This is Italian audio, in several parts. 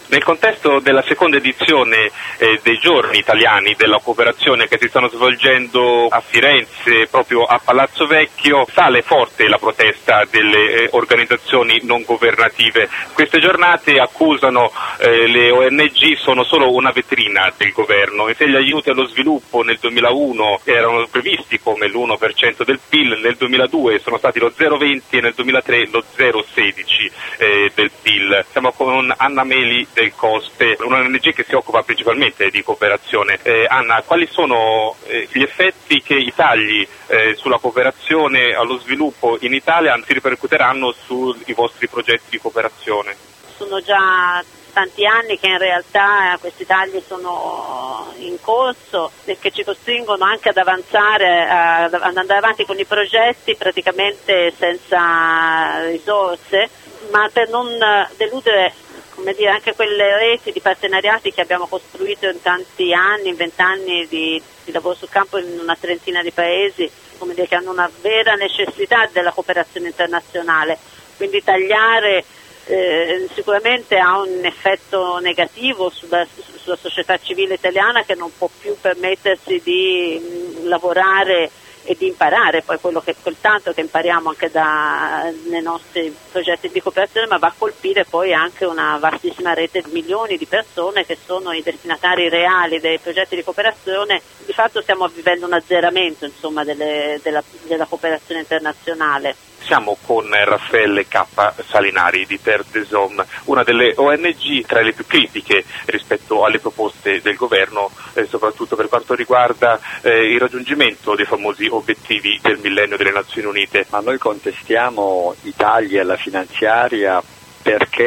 Nel contesto della seconda edizione dei giorni italiani della cooperazione che si stanno svolgendo a Firenze, proprio a Palazzo Vecchio, sale forte la protesta delle organizzazioni non governative. Queste giornate accusano le ONG sono solo una vetrina del governo, e se gli aiuti allo sviluppo nel 2001 erano previsti come l'1% del PIL, nel 2002 sono stati lo 0,20 e nel 2003 lo 0,16 del PIL. Siamo con Anna Meli del Coste, una ONG che si occupa principalmente di cooperazione. Anna, quali sono gli effetti che i tagli sulla cooperazione allo sviluppo in Italia si ripercuoteranno sui vostri progetti di cooperazione? Sono già tanti anni che in realtà questi tagli sono in corso e che ci costringono anche ad avanzare, ad andare avanti con i progetti praticamente senza risorse, ma per non deludere anche quelle reti di partenariati che abbiamo costruito in tanti anni, in 20 anni di lavoro sul campo in una trentina di paesi, che hanno una vera necessità della cooperazione internazionale. Quindi tagliare sicuramente ha un effetto negativo sulla società civile italiana, che non può più permettersi di lavorare e di imparare poi quel tanto che impariamo anche nei nostri progetti di cooperazione, ma va a colpire poi anche una vastissima rete di milioni di persone che sono i destinatari reali dei progetti di cooperazione. Di fatto stiamo vivendo un azzeramento della cooperazione internazionale. Siamo con Raffaele K. Salinari di Terre des Hommes, una delle ONG tra le più critiche rispetto alle proposte del governo, soprattutto per quanto riguarda il raggiungimento dei famosi obiettivi del millennio delle Nazioni Unite. Ma noi contestiamo i tagli alla finanziaria perché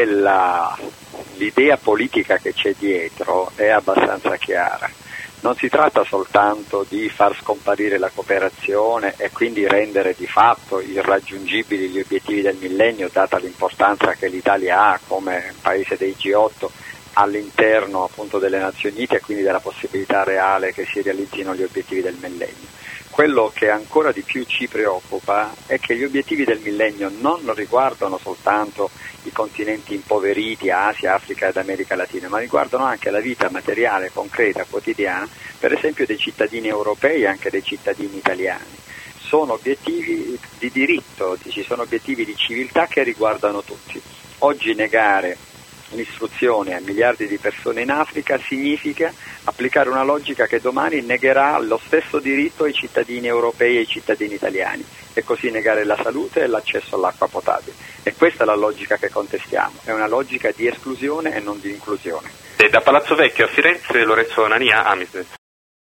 l'idea politica che c'è dietro è abbastanza chiara. Non si tratta soltanto di far scomparire la cooperazione e quindi rendere di fatto irraggiungibili gli obiettivi del millennio, data l'importanza che l'Italia ha come paese dei G8 all'interno appunto delle Nazioni Unite, e quindi della possibilità reale che si realizzino gli obiettivi del millennio. Quello che ancora di più ci preoccupa è che gli obiettivi del millennio non riguardano soltanto i continenti impoveriti, Asia, Africa ed America Latina, ma riguardano anche la vita materiale, concreta, quotidiana, per esempio dei cittadini europei e anche dei cittadini italiani. Sono obiettivi di diritto, ci sono obiettivi di civiltà che riguardano tutti. Oggi negare l'istruzione a miliardi di persone in Africa significa applicare una logica che domani negherà lo stesso diritto ai cittadini europei e ai cittadini italiani, e così negare la salute e l'accesso all'acqua potabile. E questa è la logica che contestiamo, è una logica di esclusione e non di inclusione. Da Palazzo Vecchio a Firenze, Lorenzo Nania, Amisnet.